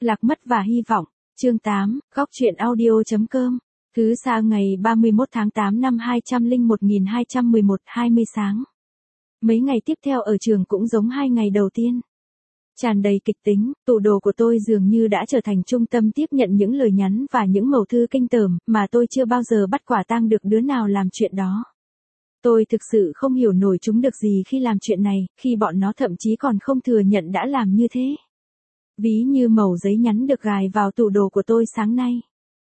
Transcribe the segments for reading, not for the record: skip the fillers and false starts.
Lạc mất và hy vọng. Chương 8, góc truyện audio.com. Thứ Sa ngày 31 tháng 8 năm 201211, 20 sáng. Mấy ngày tiếp theo ở trường cũng giống 2 ngày đầu tiên. Tràn đầy kịch tính, tủ đồ của tôi dường như đã trở thành trung tâm tiếp nhận những lời nhắn và những mẩu thư kinh tởm, mà tôi chưa bao giờ bắt quả tang được đứa nào làm chuyện đó. Tôi thực sự không hiểu nổi chúng được gì khi làm chuyện này, khi bọn nó thậm chí còn không thừa nhận đã làm như thế. Ví như mẩu giấy nhắn được gài vào tủ đồ của tôi sáng nay.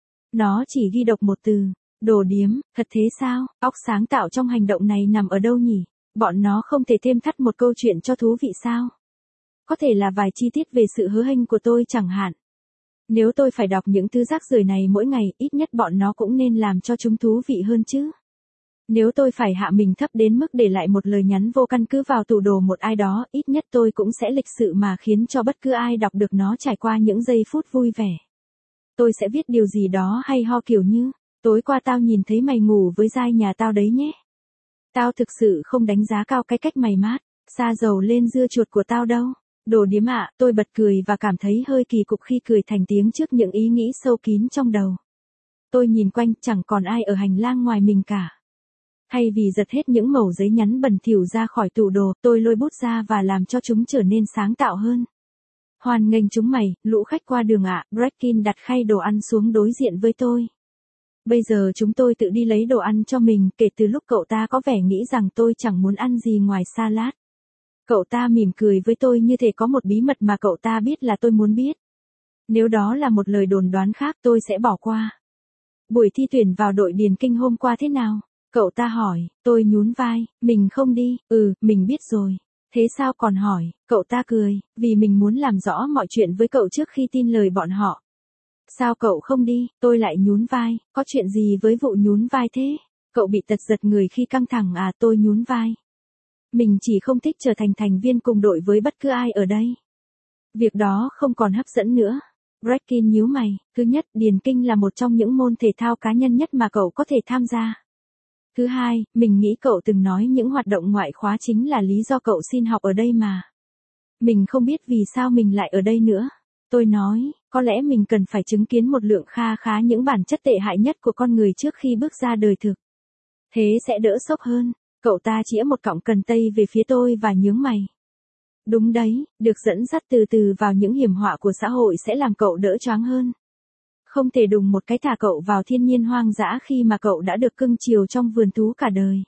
Nó chỉ ghi độc một từ, đồ điếm, thật thế sao, óc sáng tạo trong hành động này nằm ở đâu nhỉ? Bọn nó không thể thêm thắt một câu chuyện cho thú vị sao? Có thể là vài chi tiết về sự hớ hênh của tôi chẳng hạn. Nếu tôi phải đọc những thứ rác rưởi này mỗi ngày, ít nhất bọn nó cũng nên làm cho chúng thú vị hơn chứ. Nếu tôi phải hạ mình thấp đến mức để lại một lời nhắn vô căn cứ vào tủ đồ một ai đó, ít nhất tôi cũng sẽ lịch sự mà khiến cho bất cứ ai đọc được nó trải qua những giây phút vui vẻ. Tôi sẽ viết điều gì đó hay ho kiểu như, tối qua tao nhìn thấy mày ngủ với giai nhà tao đấy nhé. Tao thực sự không đánh giá cao cái cách mày mát, sa dầu lên dưa chuột của tao đâu. Đồ điếm ạ, tôi bật cười và cảm thấy hơi kỳ cục khi cười thành tiếng trước những ý nghĩ sâu kín trong đầu. Tôi nhìn quanh, chẳng còn ai ở hành lang ngoài mình cả. Thay vì giật hết những mẩu giấy nhắn bẩn thỉu ra khỏi tủ đồ, tôi lôi bút ra và làm cho chúng trở nên sáng tạo hơn. Hoan nghênh chúng mày, lũ khách qua đường ạ. Breckin đặt khay đồ ăn xuống đối diện với tôi. Bây giờ chúng tôi tự đi lấy đồ ăn cho mình, kể từ lúc cậu ta có vẻ nghĩ rằng tôi chẳng muốn ăn gì ngoài salad. Cậu ta mỉm cười với tôi như thể có một bí mật mà cậu ta biết là tôi muốn biết. Nếu đó là một lời đồn đoán khác tôi sẽ bỏ qua. Buổi thi tuyển vào đội điền kinh hôm qua thế nào? Cậu ta hỏi, tôi nhún vai, mình không đi, mình biết rồi. Thế sao còn hỏi? Cậu ta cười, vì mình muốn làm rõ mọi chuyện với cậu trước khi tin lời bọn họ. Sao cậu không đi? Tôi lại nhún vai, có chuyện gì với vụ nhún vai thế? Cậu bị tật giật người khi căng thẳng à? Tôi nhún vai. Mình chỉ không thích trở thành thành viên cùng đội với bất cứ ai ở đây. Việc đó không còn hấp dẫn nữa. Breckin nhíu mày, thứ nhất, điền kinh là một trong những môn thể thao cá nhân nhất mà cậu có thể tham gia. Thứ hai, mình nghĩ cậu từng nói những hoạt động ngoại khóa chính là lý do cậu xin học ở đây mà. Mình không biết vì sao mình lại ở đây nữa. Tôi nói, có lẽ mình cần phải chứng kiến một lượng kha khá những bản chất tệ hại nhất của con người trước khi bước ra đời thực. Thế sẽ đỡ sốc hơn. Cậu ta chĩa một cọng cần tây về phía tôi và nhướng mày. Đúng đấy, được dẫn dắt từ từ vào những hiểm họa của xã hội sẽ làm cậu đỡ choáng hơn. Không thể đùng một cái thả cậu vào thiên nhiên hoang dã khi mà cậu đã được cưng chiều trong vườn thú cả đời.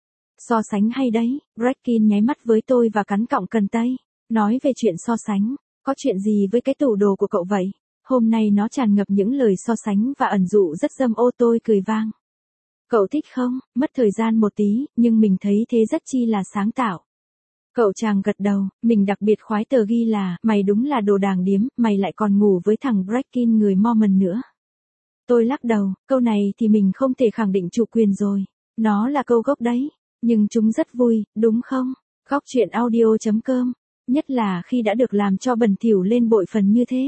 So sánh hay đấy, Breckin nháy mắt với tôi và cắn cọng cần tây. Nói về chuyện so sánh, có chuyện gì với cái tủ đồ của cậu vậy? Hôm nay nó tràn ngập những lời so sánh và ẩn dụ rất dâm ô. Tôi cười vang. Cậu thích không? Mất thời gian một tí, nhưng mình thấy thế rất chi là sáng tạo. Cậu chàng gật đầu, mình đặc biệt khoái tờ ghi là, mày đúng là đồ đàng điếm, mày lại còn ngủ với thằng Breckin người Mormon nữa. Tôi lắc đầu, câu này thì mình không thể khẳng định chủ quyền rồi. Nó là câu gốc đấy, nhưng chúng rất vui, đúng không? Góc truyện audio.com, nhất là khi đã được làm cho bẩn thỉu lên bội phần như thế.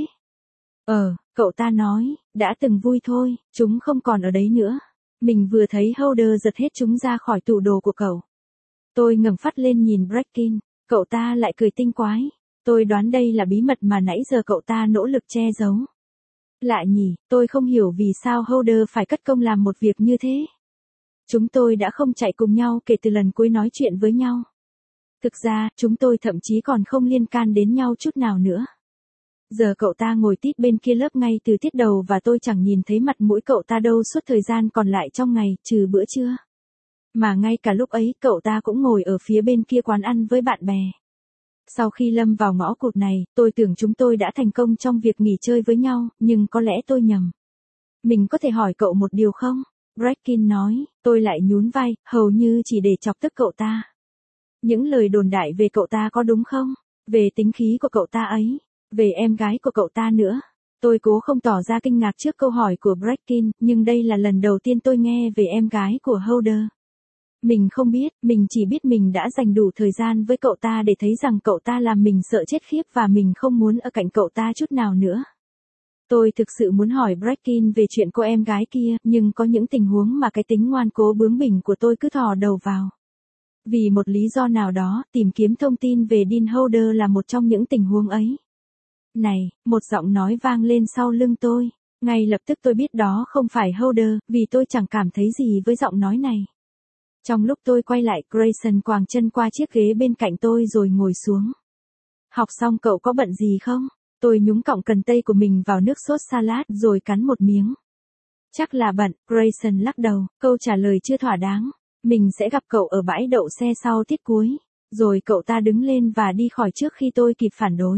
Cậu ta nói, đã từng vui thôi, chúng không còn ở đấy nữa. Mình vừa thấy Holder giật hết chúng ra khỏi tủ đồ của cậu. Tôi ngẩng phát lên nhìn Breckin, cậu ta lại cười tinh quái. Tôi đoán đây là bí mật mà nãy giờ cậu ta nỗ lực che giấu. Lạ nhỉ, tôi không hiểu vì sao Holder phải cất công làm một việc như thế. Chúng tôi đã không chạy cùng nhau kể từ lần cuối nói chuyện với nhau. Thực ra, chúng tôi thậm chí còn không liên can đến nhau chút nào nữa. Giờ cậu ta ngồi tít bên kia lớp ngay từ tiết đầu và tôi chẳng nhìn thấy mặt mũi cậu ta đâu suốt thời gian còn lại trong ngày, trừ bữa trưa. Mà ngay cả lúc ấy cậu ta cũng ngồi ở phía bên kia quán ăn với bạn bè. Sau khi lâm vào ngõ cụt này, tôi tưởng chúng tôi đã thành công trong việc nghỉ chơi với nhau, nhưng có lẽ tôi nhầm. Mình có thể hỏi cậu một điều không? Breckin nói, tôi lại nhún vai, hầu như chỉ để chọc tức cậu ta. Những lời đồn đại về cậu ta có đúng không? Về tính khí của cậu ta ấy, về em gái của cậu ta nữa. Tôi cố không tỏ ra kinh ngạc trước câu hỏi của Breckin, nhưng đây là lần đầu tiên tôi nghe về em gái của Holder. Mình không biết, mình chỉ biết mình đã dành đủ thời gian với cậu ta để thấy rằng cậu ta làm mình sợ chết khiếp và mình không muốn ở cạnh cậu ta chút nào nữa. Tôi thực sự muốn hỏi Breckin về chuyện cô em gái kia, nhưng có những tình huống mà cái tính ngoan cố bướng bỉnh của tôi cứ thò đầu vào. Vì một lý do nào đó, tìm kiếm thông tin về Dean Holder là một trong những tình huống ấy. Này, một giọng nói vang lên sau lưng tôi. Ngay lập tức tôi biết đó không phải Holder, vì tôi chẳng cảm thấy gì với giọng nói này. Trong lúc tôi quay lại, Grayson quàng chân qua chiếc ghế bên cạnh tôi rồi ngồi xuống. Học xong cậu có bận gì không? Tôi nhúng cọng cần tây của mình vào nước sốt salad rồi cắn một miếng. Chắc là bận, Grayson lắc đầu, câu trả lời chưa thỏa đáng. Mình sẽ gặp cậu ở bãi đậu xe sau tiết cuối. Rồi cậu ta đứng lên và đi khỏi trước khi tôi kịp phản đối.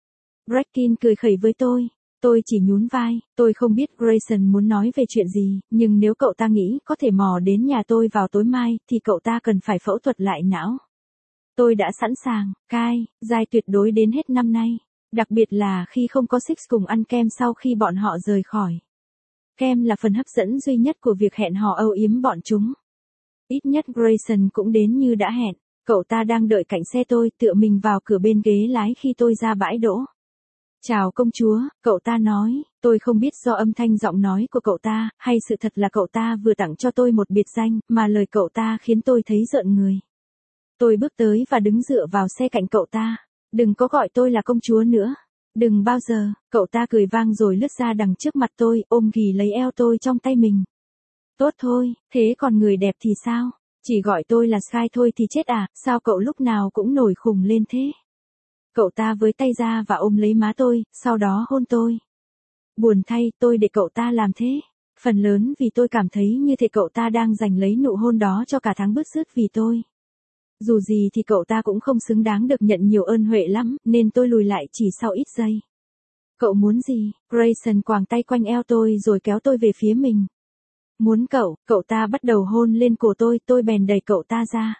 Bracken cười khẩy với tôi. Tôi chỉ nhún vai, tôi không biết Grayson muốn nói về chuyện gì, nhưng nếu cậu ta nghĩ có thể mò đến nhà tôi vào tối mai, thì cậu ta cần phải phẫu thuật lại não. Tôi đã sẵn sàng, dai tuyệt đối đến hết năm nay. Đặc biệt là khi không có Six cùng ăn kem sau khi bọn họ rời khỏi. Kem là phần hấp dẫn duy nhất của việc hẹn hò âu yếm bọn chúng. Ít nhất Grayson cũng đến như đã hẹn. Cậu ta đang đợi cạnh xe tôi, tựa mình vào cửa bên ghế lái khi tôi ra bãi đỗ. Chào công chúa, cậu ta nói, tôi không biết do âm thanh giọng nói của cậu ta, hay sự thật là cậu ta vừa tặng cho tôi một biệt danh, mà lời cậu ta khiến tôi thấy rợn người. Tôi bước tới và đứng dựa vào xe cạnh cậu ta. Đừng có gọi tôi là công chúa nữa. Đừng bao giờ, cậu ta cười vang rồi lướt ra đằng trước mặt tôi, ôm ghì lấy eo tôi trong tay mình. Tốt thôi, thế còn người đẹp thì sao? Chỉ gọi tôi là Sky thôi thì chết à, sao cậu lúc nào cũng nổi khùng lên thế? Cậu ta với tay ra và ôm lấy má tôi, sau đó hôn tôi. Buồn thay, tôi để cậu ta làm thế. Phần lớn vì tôi cảm thấy như thể cậu ta đang giành lấy nụ hôn đó cho cả tháng bứt rứt vì tôi. Dù gì thì cậu ta cũng không xứng đáng được nhận nhiều ơn huệ lắm, nên tôi lùi lại chỉ sau ít giây. Cậu muốn gì? Grayson quàng tay quanh eo tôi rồi kéo tôi về phía mình. Muốn cậu ta bắt đầu hôn lên cổ tôi bèn đẩy cậu ta ra.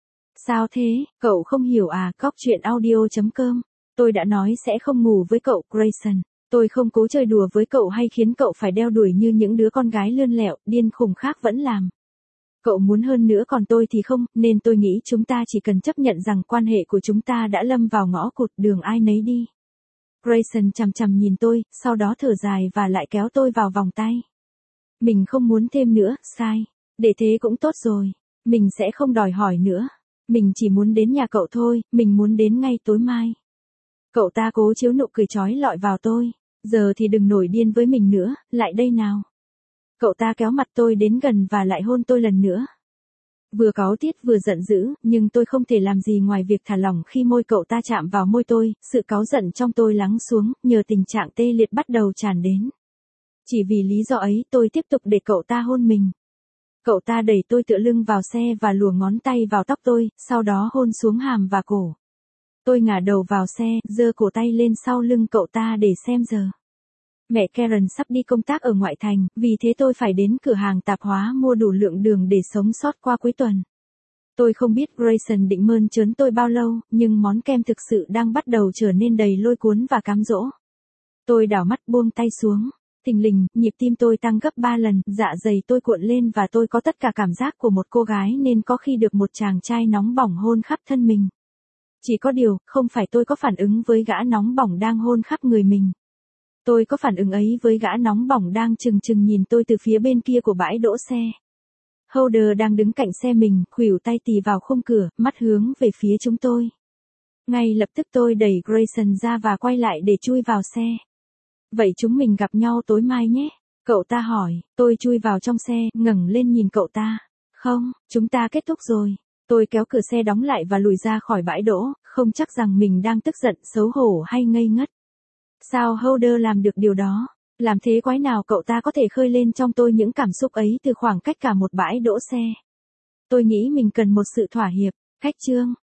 Sao thế, cậu không hiểu à, coctruyện.audio.com. Tôi đã nói sẽ không ngủ với cậu, Grayson. Tôi không cố chơi đùa với cậu hay khiến cậu phải đeo đuổi như những đứa con gái lươn lẹo, điên khùng khác vẫn làm. Cậu muốn hơn nữa còn tôi thì không, nên tôi nghĩ chúng ta chỉ cần chấp nhận rằng quan hệ của chúng ta đã lâm vào ngõ cụt, đường ai nấy đi. Grayson chằm chằm nhìn tôi, sau đó thở dài và lại kéo tôi vào vòng tay. Mình không muốn thêm nữa, Sky. Để thế cũng tốt rồi. Mình sẽ không đòi hỏi nữa. Mình chỉ muốn đến nhà cậu thôi, mình muốn đến ngay tối mai. Cậu ta cố chiếu nụ cười chói lọi vào tôi. Giờ thì đừng nổi điên với mình nữa, lại đây nào. Cậu ta kéo mặt tôi đến gần và lại hôn tôi lần nữa. Vừa cáu tiết vừa giận dữ, nhưng tôi không thể làm gì ngoài việc thả lỏng khi môi cậu ta chạm vào môi tôi, sự cáu giận trong tôi lắng xuống, nhờ tình trạng tê liệt bắt đầu tràn đến. Chỉ vì lý do ấy tôi tiếp tục để cậu ta hôn mình. Cậu ta đẩy tôi tựa lưng vào xe và lùa ngón tay vào tóc tôi, sau đó hôn xuống hàm và cổ. Tôi ngả đầu vào xe, giơ cổ tay lên sau lưng cậu ta để xem giờ. Mẹ Karen sắp đi công tác ở ngoại thành, vì thế tôi phải đến cửa hàng tạp hóa mua đủ lượng đường để sống sót qua cuối tuần. Tôi không biết Grayson định mơn trớn tôi bao lâu, nhưng món kem thực sự đang bắt đầu trở nên đầy lôi cuốn và cám dỗ. Tôi đảo mắt buông tay xuống. Thình lình, nhịp tim tôi tăng gấp 3 lần, dạ dày tôi cuộn lên và tôi có tất cả cảm giác của một cô gái nên có khi được một chàng trai nóng bỏng hôn khắp thân mình. Chỉ có điều, không phải tôi có phản ứng với gã nóng bỏng đang hôn khắp người mình. Tôi có phản ứng ấy với gã nóng bỏng đang chừng chừng nhìn tôi từ phía bên kia của bãi đỗ xe. Holder đang đứng cạnh xe mình, khuỷu tay tì vào khung cửa, mắt hướng về phía chúng tôi. Ngay lập tức tôi đẩy Grayson ra và quay lại để chui vào xe. Vậy chúng mình gặp nhau tối mai nhé. Cậu ta hỏi, tôi chui vào trong xe, ngẩng lên nhìn cậu ta. Không, chúng ta kết thúc rồi. Tôi kéo cửa xe đóng lại và lùi ra khỏi bãi đỗ, không chắc rằng mình đang tức giận, xấu hổ hay ngây ngất. Sao Holder làm được điều đó? Làm thế quái nào cậu ta có thể khơi lên trong tôi những cảm xúc ấy từ khoảng cách cả một bãi đỗ xe? Tôi nghĩ mình cần một sự thỏa hiệp. Khách chương.